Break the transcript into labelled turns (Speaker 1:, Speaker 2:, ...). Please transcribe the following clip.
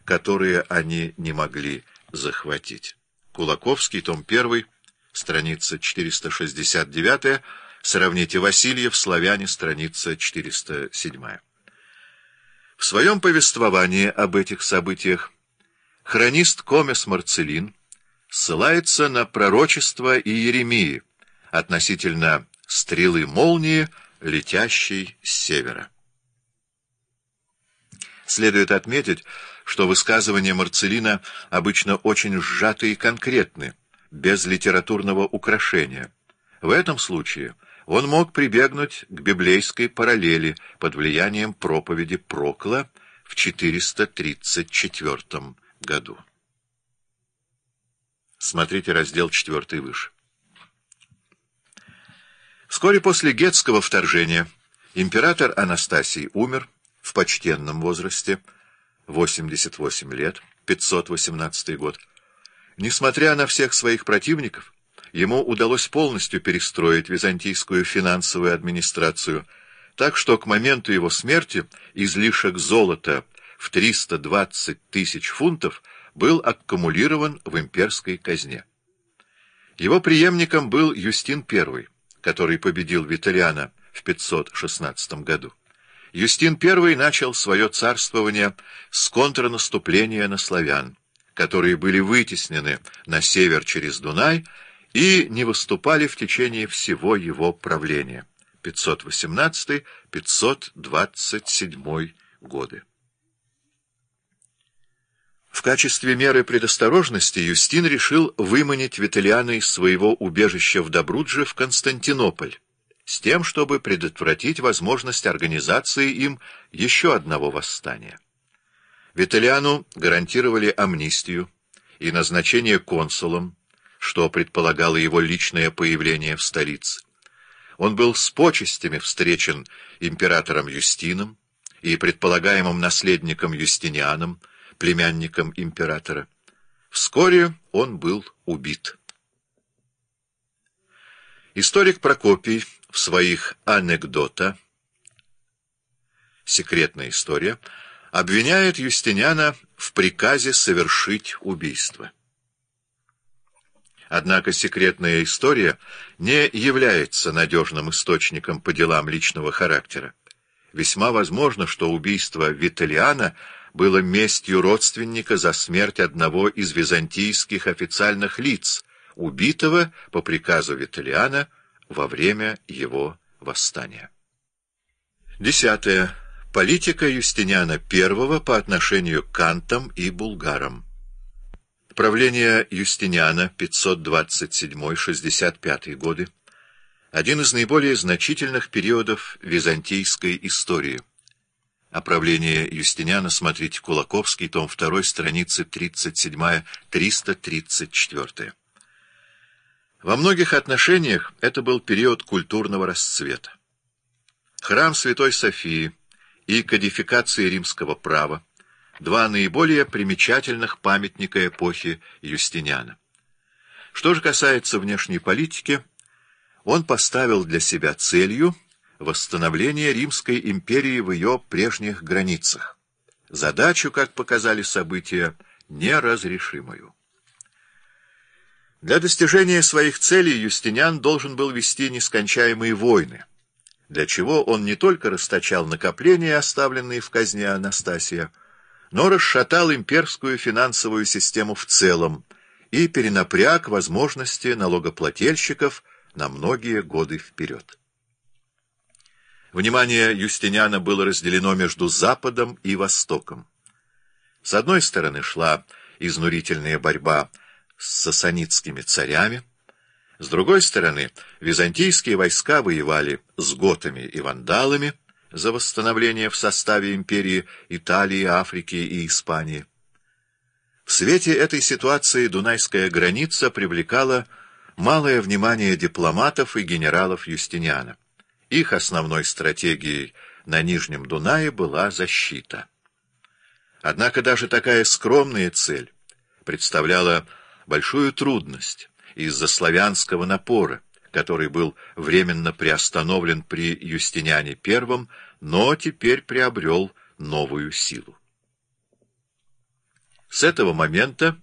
Speaker 1: которые они не могли захватить. Кулаковский, том 1, страница 469, сравните Васильев, «Славяне», страница 407. В своем повествовании об этих событиях хронист Комес Марцелин ссылается на пророчество Иеремии относительно стрелы молнии, летящей с севера. Следует отметить, что высказывания Марцелина обычно очень сжаты и конкретны, без литературного украшения. В этом случае он мог прибегнуть к библейской параллели под влиянием проповеди Прокла в 434 году. Смотрите раздел 4 выше. Вскоре после гетского вторжения император Анастасий умер в почтенном возрасте, 88 лет, 518 год. Несмотря на всех своих противников, ему удалось полностью перестроить византийскую финансовую администрацию, так что к моменту его смерти излишек золота в 320 тысяч фунтов был аккумулирован в имперской казне. Его преемником был Юстин I, который победил Виталиана в 516 году. Юстин I начал свое царствование с контрнаступления на славян, которые были вытеснены на север через Дунай и не выступали в течение всего его правления, 518-527 годы. В качестве меры предосторожности Юстин решил выманить Виталиана из своего убежища в Добрудже в Константинополь, с тем, чтобы предотвратить возможность организации им еще одного восстания. Виталиану гарантировали амнистию и назначение консулом, что предполагало его личное появление в столице. Он был с почестями встречен императором Юстином и предполагаемым наследником Юстинианом, племянником императора. Вскоре он был убит. Историк Прокопий в своих «Анекдота» «Секретная история» обвиняет Юстиниана в приказе совершить убийство. Однако секретная история не является надежным источником по делам личного характера. Весьма возможно, что убийство Виталиана было местью родственника за смерть одного из византийских официальных лиц, убитого по приказу Виталиана во время его восстания. 10. Политика Юстиниана I по отношению к кантам и булгарам. Правление Юстиниана 527-65 годы — один из наиболее значительных периодов византийской истории. О правлении Юстиниана смотрите Кулаковский, том 2, страницы 37-334. Во многих отношениях это был период культурного расцвета. Храм Святой Софии и кодификация римского права — два наиболее примечательных памятника эпохи Юстиниана. Что же касается внешней политики, он поставил для себя целью восстановление Римской империи в ее прежних границах, задачу, как показали события, неразрешимую. Для достижения своих целей Юстиниан должен был вести нескончаемые войны, для чего он не только расточал накопления, оставленные в казне Анастасия, но расшатал имперскую финансовую систему в целом и перенапряг возможности налогоплательщиков на многие годы вперед. Внимание Юстиниана было разделено между Западом и Востоком. С одной стороны шла изнурительная борьба с сасанидскими царями, с другой стороны византийские войска воевали с готами и вандалами за восстановление в составе империи Италии, Африки и Испании. В свете этой ситуации Дунайская граница привлекала малое внимание дипломатов и генералов Юстиниана. Их основной стратегией на Нижнем Дунае была защита. Однако даже такая скромная цель представляла большую трудность из-за славянского напора, который был временно приостановлен при Юстиниане I, но теперь приобрел новую силу. С этого момента